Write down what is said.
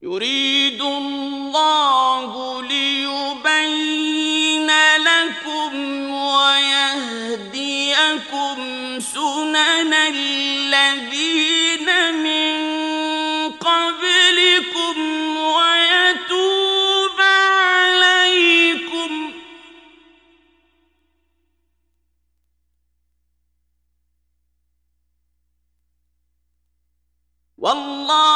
يريد الله ليبين لكم ويهديكم سنن الذين من قبلكم ويتوب عليكم والله